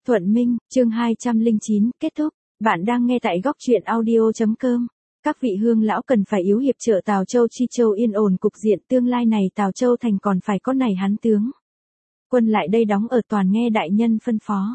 Thuận Minh, chương 209, kết thúc. Bạn đang nghe tại góc truyện audio.com. Các vị hương lão cần phải yếu hiệp trợ Tào Châu Chi Châu yên ổn cục diện tương lai này Tào Châu thành còn phải có này hắn tướng. Quân lại đây đóng ở toàn nghe đại nhân phân phó.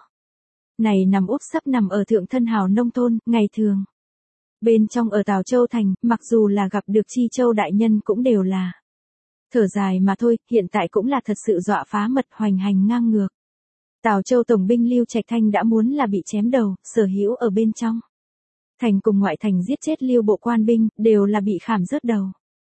Này nằm úp sấp nằm ở thượng thân hào nông thôn, ngày thường. Bên trong ở Tào Châu thành, mặc dù là gặp được Chi Châu đại nhân cũng đều là thở dài mà thôi, hiện tại cũng là thật sự dọa phá mật hoành hành ngang ngược. Tào Châu tổng binh Lưu Trạch Thanh đã muốn là bị chém đầu, sở hữu ở bên trong. Thành cùng ngoại thành giết chết Lưu bộ quan binh, đều là bị khảm rớt đầu.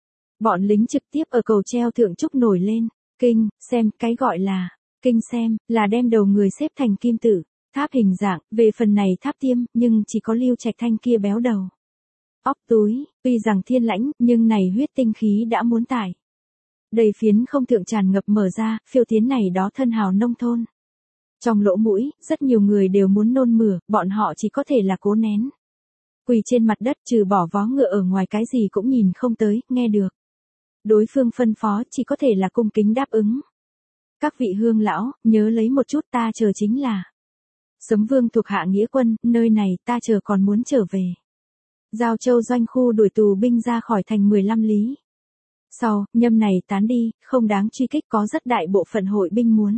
Bọn lính trực tiếp ở cầu treo thượng trúc nổi lên, kinh, xem, cái gọi là, kinh xem, là đem đầu người xếp thành kim tự, tháp hình dạng, về phần này tháp tiêm, nhưng chỉ có Lưu Trạch Thanh kia béo đầu. Óc túi, tuy rằng thiên lãnh, nhưng này huyết tinh khí đã muốn tải. Đầy phiến không thượng tràn ngập mở ra, phiêu tiến này đó thân hào nông thôn. Trong lỗ mũi, rất nhiều người đều muốn nôn mửa, bọn họ chỉ có thể là cố nén. Quỳ trên mặt đất trừ bỏ vó ngựa ở ngoài cái gì cũng nhìn không tới, nghe được. Đối phương phân phó chỉ có thể là cung kính đáp ứng. Các vị hương lão, nhớ lấy một chút ta chờ chính là. Sấm Vương thuộc hạ nghĩa quân, nơi này ta chờ còn muốn trở về. Giao Châu doanh khu đuổi tù binh ra khỏi thành 15 lý. Sau, nhâm này tán đi, không đáng truy kích có rất đại bộ phận hội binh muốn.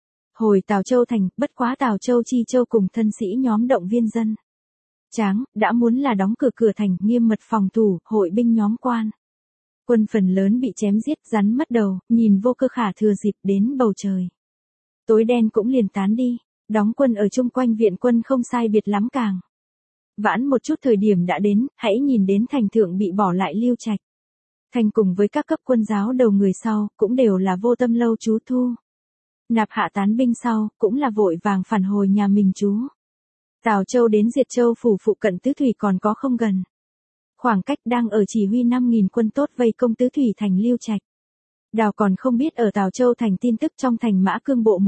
Hồi Tào Châu thành, bất quá Tào Châu Chi Châu cùng thân sĩ nhóm động viên dân. Tráng, đã muốn là đóng cửa cửa thành, nghiêm mật phòng thủ, hội binh nhóm quan. Quân phần lớn bị chém giết, rắn mất đầu, nhìn vô cơ khả thừa dịp đến bầu trời. Tối đen cũng liền tán đi, đóng quân ở chung quanh viện quân không sai biệt lắm càng. Vãn một chút thời điểm đã đến, hãy nhìn đến thành thượng bị bỏ lại Lưu Trạch. Thành cùng với các cấp quân giáo đầu người sau, cũng đều là vô tâm lâu trú thu. Nạp hạ tán binh sau, cũng là vội vàng phản hồi nhà mình trú. Tào Châu đến Diệt Châu phủ phụ cận Tứ Thủy còn có không gần. Khoảng cách đang ở chỉ huy 5.000 quân tốt vây công Tứ Thủy thành Lưu Trạch. Đào còn không biết ở Tào Châu thành tin tức trong thành Mã Cương bộ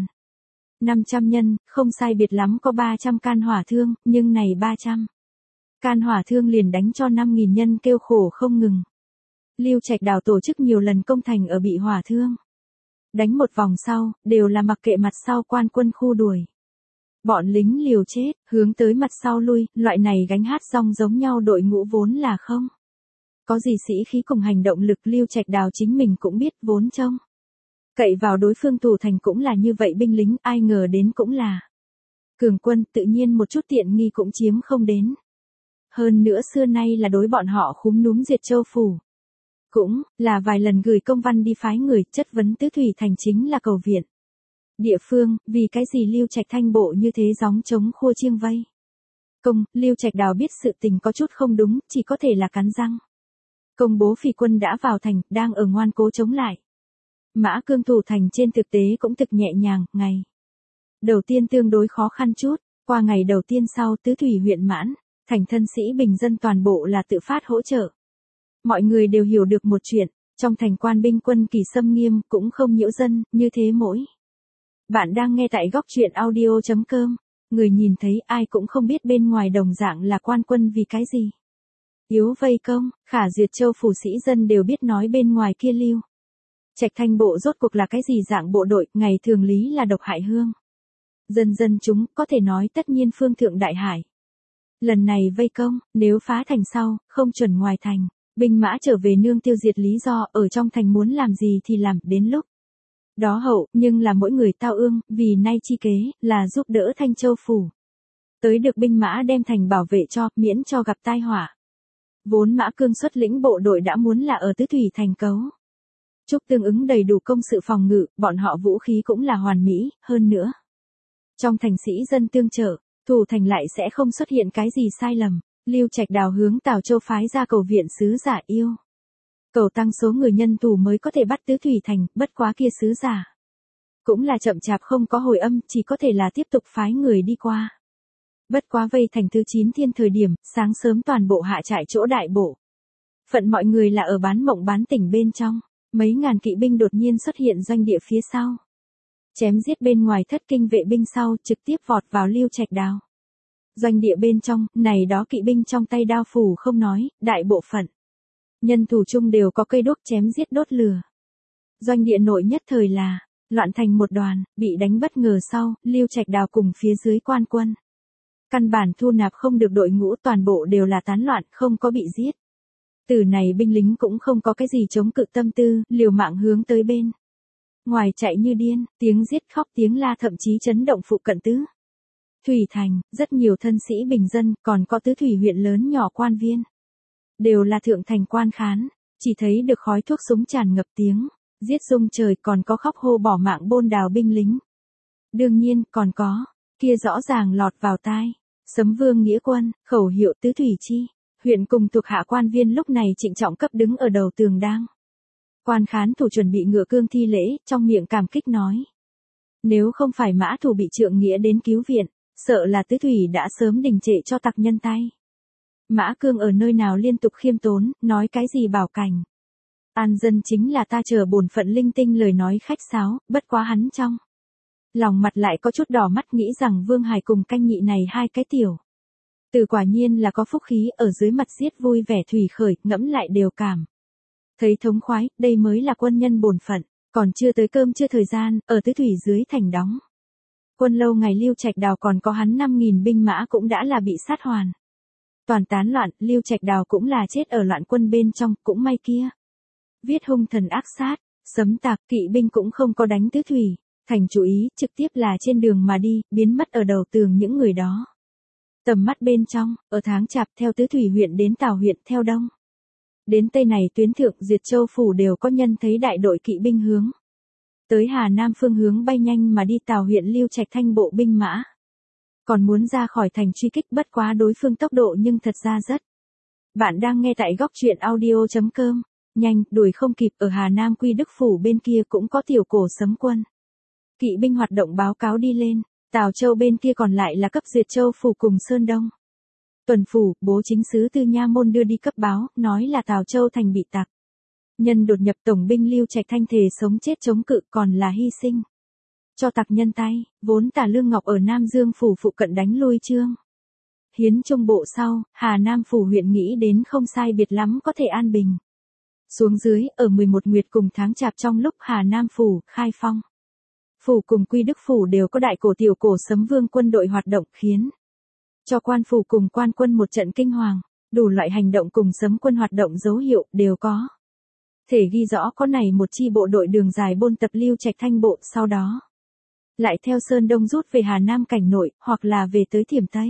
1.500 nhân, không sai biệt lắm có 300 can hỏa thương, nhưng này 300 can hỏa thương liền đánh cho 5.000 nhân kêu khổ không ngừng. Lưu Trạch Đào tổ chức nhiều lần công thành ở bị hỏa thương. Đánh một vòng sau, đều là mặc kệ mặt sau quan quân khu đuổi. Bọn lính liều chết, hướng tới mặt sau lui, loại này gánh hát song giống nhau đội ngũ vốn là không. Có gì sĩ khí cùng hành động lực Lưu Trạch Đào chính mình cũng biết vốn trông. Cậy vào đối phương thủ thành cũng là như vậy binh lính, ai ngờ đến cũng là. Cường quân tự nhiên một chút tiện nghi cũng chiếm không đến. Hơn nữa xưa nay là đối bọn họ khúm núm Diệt Châu phủ. Cũng là vài lần gửi công văn đi phái người chất vấn Tứ Thủy thành chính là cầu viện. Địa phương, vì cái gì Lưu Trạch Thanh bộ như thế gióng chống khua chiêng vây. Công, Lưu Trạch Đào biết sự tình có chút không đúng, chỉ có thể là cắn răng. Công bố phi quân đã vào thành, đang ở ngoan cố chống lại. Mã Cương thủ thành trên thực tế cũng thực nhẹ nhàng, ngày đầu tiên tương đối khó khăn chút, qua ngày đầu tiên sau Tứ Thủy huyện Mãn, thành thân sĩ bình dân toàn bộ là tự phát hỗ trợ. Mọi người đều hiểu được một chuyện, trong thành quan binh quân kỳ xâm nghiêm cũng không nhiễu dân, như thế mỗi. Bạn đang nghe tại góc truyện audio.com, người nhìn thấy ai cũng không biết bên ngoài đồng dạng là quan quân vì cái gì. Yếu vây công, khả Duyệt Châu phủ sĩ dân đều biết nói bên ngoài kia Lưu Trạch Thanh bộ rốt cuộc là cái gì dạng bộ đội, ngày thường lý là độc hại hương. Dần dần chúng có thể nói tất nhiên phương thượng đại hải. Lần này vây công, nếu phá thành sau, không chuẩn ngoài thành. Binh mã trở về nương tiêu diệt lý do ở trong thành muốn làm gì thì làm đến lúc. Đó hậu, nhưng là mỗi người tao ương, vì nay chi kế, là giúp đỡ Thanh Châu phủ. Tới được binh mã đem thành bảo vệ cho, miễn cho gặp tai họa. Vốn Mã Cương xuất lĩnh bộ đội đã muốn là ở Tứ Thủy thành cấu. Chúc tương ứng đầy đủ công sự phòng ngự, bọn họ vũ khí cũng là hoàn mỹ, hơn nữa. Trong thành sĩ dân tương trợ, thủ thành lại sẽ không xuất hiện cái gì sai lầm. Lưu Trạch Đào hướng Tào Châu phái ra cầu viện sứ giả yêu. Cầu tăng số người nhân thủ mới có thể bắt Tứ Thủy thành, bất quá kia sứ giả. Cũng là chậm chạp không có hồi âm, chỉ có thể là tiếp tục phái người đi qua. Bất quá vây thành thứ 9 thiên thời điểm, sáng sớm toàn bộ hạ trại chỗ đại bộ. Phận mọi người là ở bán mộng bán tỉnh bên trong, mấy ngàn kỵ binh đột nhiên xuất hiện doanh địa phía sau. Chém giết bên ngoài thất kinh vệ binh sau, trực tiếp vọt vào Lưu Trạch Đào. Doanh địa bên trong, này đó kỵ binh trong tay đao phủ không nói, đại bộ phận. Nhân thủ chung đều có cây đuốc chém giết đốt lửa. Doanh địa nội nhất thời là, Loạn thành một đoàn, bị đánh bất ngờ sau, Lưu Trạch Đào cùng phía dưới quan quân. Căn bản thu nạp không được đội ngũ, toàn bộ đều là tán loạn, không có bị giết. Từ này binh lính cũng không có cái gì chống cự tâm tư, liều mạng hướng tới bên ngoài chạy như điên, tiếng giết khóc tiếng la thậm chí chấn động phụ cận tứ Thủy thành, rất nhiều thân sĩ bình dân, còn có tứ thủy huyện lớn nhỏ quan viên. Đều là thượng thành quan khán, chỉ thấy được khói thuốc súng tràn ngập tiếng giết rung trời, còn có khóc hô bỏ mạng bôn đào binh lính. Đương nhiên, còn có, kia rõ ràng lọt vào tai, Sấm Vương nghĩa quân, khẩu hiệu tứ thủy chi, huyện cùng thuộc hạ quan viên lúc này trịnh trọng cấp đứng ở đầu tường đang. Quan khán thủ chuẩn bị ngựa cương thi lễ, trong miệng cảm kích nói. Nếu không phải Mã Thủ bị Trượng Nghĩa đến cứu viện, sợ là tứ thủy đã sớm đình trệ cho tặc nhân tay. Mã Cương ở nơi nào liên tục khiêm tốn, nói cái gì bảo cảnh. An dân chính là ta chờ bổn phận linh tinh lời nói khách sáo, bất quá hắn trong lòng mặt lại có chút đỏ mắt, nghĩ rằng Vương Hải cùng canh nhị này hai cái tiểu từ quả nhiên là có phúc khí, ở dưới mặt giết vui vẻ thủy khởi, ngẫm lại đều cảm thấy thống khoái, đây mới là quân nhân bổn phận. Còn chưa tới cơm chưa thời gian, ở tứ thủy dưới thành đóng quân lâu ngày, Lưu Trạch Đào còn có hắn 5.000 binh mã cũng đã là bị sát hoàn toàn tán loạn, Lưu Trạch Đào cũng là chết ở loạn quân bên trong, cũng may kia viết hung thần ác sát, sấm tạc, kỵ binh cũng không có đánh tứ thủy thành chú ý, trực tiếp là trên đường mà đi, biến mất ở đầu tường những người đó. Tầm mắt bên trong, ở tháng Chạp theo tứ thủy huyện đến Tào huyện, theo đông đến tây này tuyến thượng Duyệt Châu phủ đều có nhân thấy đại đội kỵ binh hướng tới Hà Nam phương hướng bay nhanh mà đi. Tào huyện Lưu Trạch Thanh bộ binh mã còn muốn ra khỏi thành truy kích, bất quá đối phương tốc độ nhưng thật ra rất. Bạn đang nghe tại góc truyện audio.com. Nhanh, đuổi không kịp, ở Hà Nam Quy Đức phủ bên kia cũng có tiểu cổ Sấm quân. Kỵ binh hoạt động báo cáo đi lên, Tào Châu bên kia còn lại là cấp Duyệt Châu phủ cùng Sơn Đông. Tuần phủ, bố chính sứ Tư Nha Môn đưa đi cấp báo, nói là Tào Châu thành bị tặc nhân đột nhập, tổng binh Lưu Trạch Thanh thề sống chết chống cự, còn là hy sinh cho tặc nhân tay. Vốn Tả Lương Ngọc ở Nam Dương phủ phụ cận đánh lui Trương Hiến Trung bộ sau, Hà Nam phủ huyện nghĩ đến không sai biệt lắm có thể an bình xuống dưới. Ở 11 nguyệt cùng tháng Chạp, trong lúc Hà Nam phủ, Khai Phong phủ cùng Quy Đức phủ đều có đại cổ tiểu cổ Sấm Vương quân đội hoạt động, khiến cho quan phủ cùng quan quân một trận kinh hoàng. Đủ loại hành động cùng Sấm quân hoạt động dấu hiệu đều có thể ghi rõ. Có này một chi bộ đội đường dài bôn tập Lưu Trạch Thanh bộ, sau đó lại theo Sơn Đông rút về Hà Nam cảnh nội, hoặc là về tới Thiểm Tây.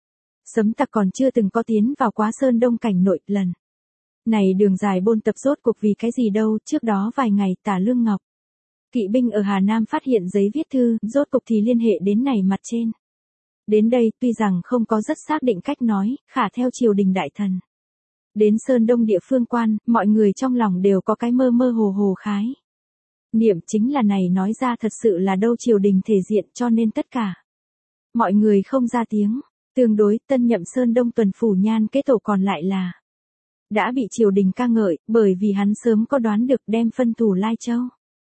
Sấm tặc còn chưa từng có tiến vào quá Sơn Đông cảnh nội, lần này đường dài bôn tập rốt cuộc vì cái gì đâu. Trước đó vài ngày, Tả Lương Ngọc kỵ binh ở Hà Nam phát hiện giấy viết thư, rốt cục thì liên hệ đến này mặt trên. Đến đây, tuy rằng không có rất xác định cách nói, khả theo triều đình đại thần đến Sơn Đông địa phương quan, mọi người trong lòng đều có cái mơ mơ hồ hồ khái niệm, chính là này nói ra thật sự là đâu triều đình thể diện, cho nên tất cả mọi người không ra tiếng. Tương đối, tân nhậm Sơn Đông tuần phủ Nhan Kế Tổ còn lại là đã bị triều đình ca ngợi, bởi vì hắn sớm có đoán được đem phân thủ Lai Châu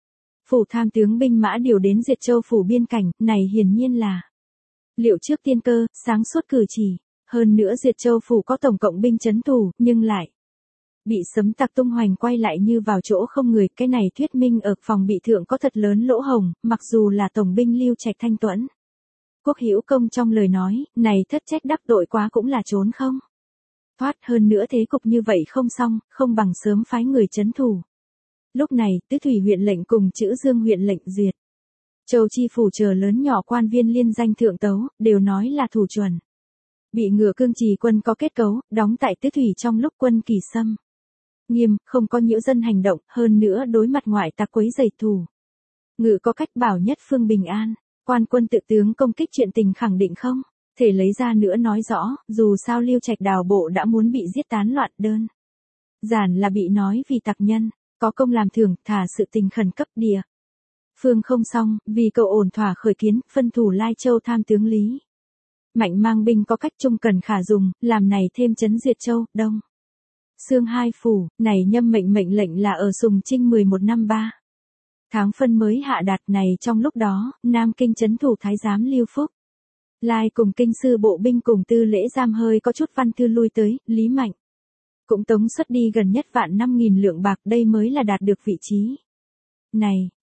phủ tham tướng binh mã điều đến Duyệt Châu phủ biên cảnh, này hiển nhiên là liệu trước tiên cơ, sáng suốt cử chỉ. Hơn nữa Duyệt Châu phủ có tổng cộng binh trấn thủ, nhưng lại bị Sấm tặc tung hoành quay lại như vào chỗ không người. Cái này thuyết minh ở phòng bị thượng có thật lớn lỗ hổng, mặc dù là tổng binh Lưu Trạch Thanh Tuẫn Quốc Hữu Công trong lời nói, này thất trách đắc tội quá cũng là trốn không thoát. Hơn nữa thế cục như vậy không xong, không bằng sớm phái người trấn thủ. Lúc này, Tứ Thủy huyện lệnh cùng Chữ Dương huyện lệnh Duyệt Châu chi phủ chờ lớn nhỏ quan viên liên danh thượng tấu, đều nói là thủ chuẩn bị ngựa cương trì quân có kết cấu, đóng tại Tứ Thủy trong lúc quân kỳ xâm nghiêm, không có nhiễu dân hành động, hơn nữa đối mặt ngoại tặc quấy rầy thủ ngự có cách bảo nhất phương bình an. Quan quân tự tướng công kích chuyện tình khẳng định không thể lấy ra nữa nói rõ, dù sao Lưu Trạch Đào bộ đã muốn bị giết tán loạn, đơn giản là bị nói vì tặc nhân có công làm thưởng, thả sự tình khẩn cấp địa phương không xong, vì cầu ổn thỏa khởi kiến, phân thủ Lai Châu tham tướng Lý Mạnh mang binh có cách trung cần khả dùng, làm này thêm trấn Duyệt Châu, Đông Xương hai phủ. Này nhâm mệnh lệnh là ở Sùng Trinh 11 năm 3 tháng phân mới hạ đạt. Này trong lúc đó, Nam Kinh trấn thủ thái giám Lưu Phúc Lai cùng kinh sư bộ binh cùng tư lễ giam hơi có chút văn thư lui tới, Lý Mạnh cũng tống xuất đi gần nhất vạn 5.000 lượng bạc, đây mới là đạt được vị trí này.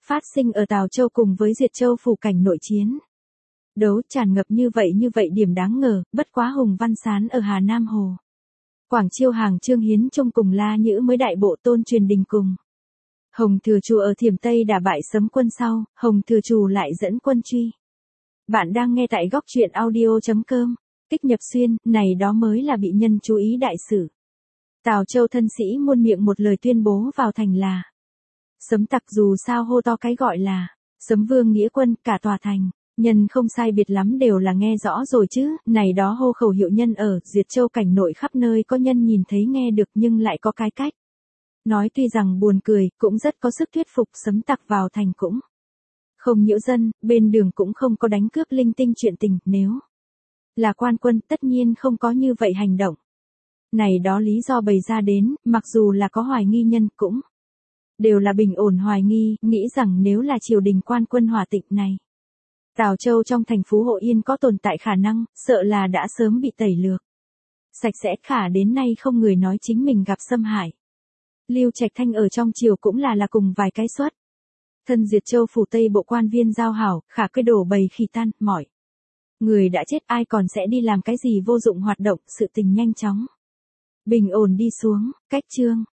phát sinh ở Tào Châu cùng với Diệt Châu phủ cảnh nội chiến. Đấu tràn ngập như vậy điểm đáng ngờ, bất quá Hùng Văn Sán ở Hà Nam Hồ. Quảng Chiêu Hàng Trương Hiến Trung cùng La Nhữ mới đại bộ Tôn Truyền Đình cùng. Hồng Thừa Trù ở Thiểm Tây đả bại Sấm quân sau, Hồng Thừa Trù lại dẫn quân truy. Bạn đang nghe tại góc truyện audio.com. Kích nhập xuyên, này đó mới là bị nhân chú ý đại sự. Tào Châu thân sĩ muôn miệng một lời tuyên bố vào thành là. Sấm tặc dù sao hô to cái gọi là, Sấm Vương nghĩa quân cả tòa thành. Nhân không sai biệt lắm đều là nghe rõ rồi chứ, này đó hô khẩu hiệu nhân ở Duyệt Châu cảnh nội khắp nơi có nhân nhìn thấy nghe được nhưng lại có cái cách. Nói tuy rằng buồn cười, cũng rất có sức thuyết phục Sấm tặc vào thành cũng. Không nhiễu dân, bên đường cũng không có đánh cướp linh tinh chuyện tình, nếu là quan quân tất nhiên không có như vậy hành động. Này đó lý do bày ra đến, mặc dù là có hoài nghi nhân cũng đều là bình ổn hoài nghi, nghĩ rằng nếu là triều đình quan quân hỏa tịnh này. Tào Châu trong thành Phú Hộ Yên có tồn tại khả năng, sợ là đã sớm bị tẩy lược. Sạch sẽ khả đến nay không người nói chính mình gặp xâm hại. Lưu Trạch Thanh ở trong triều cũng là cùng vài cái suất. Thân Diệt Châu phủ Tây bộ quan viên giao hảo, khả cây đổ bầy khi tan, mỏi. Người đã chết ai còn sẽ đi làm cái gì vô dụng hoạt động, sự tình nhanh chóng. Bình ổn đi xuống, cách chương.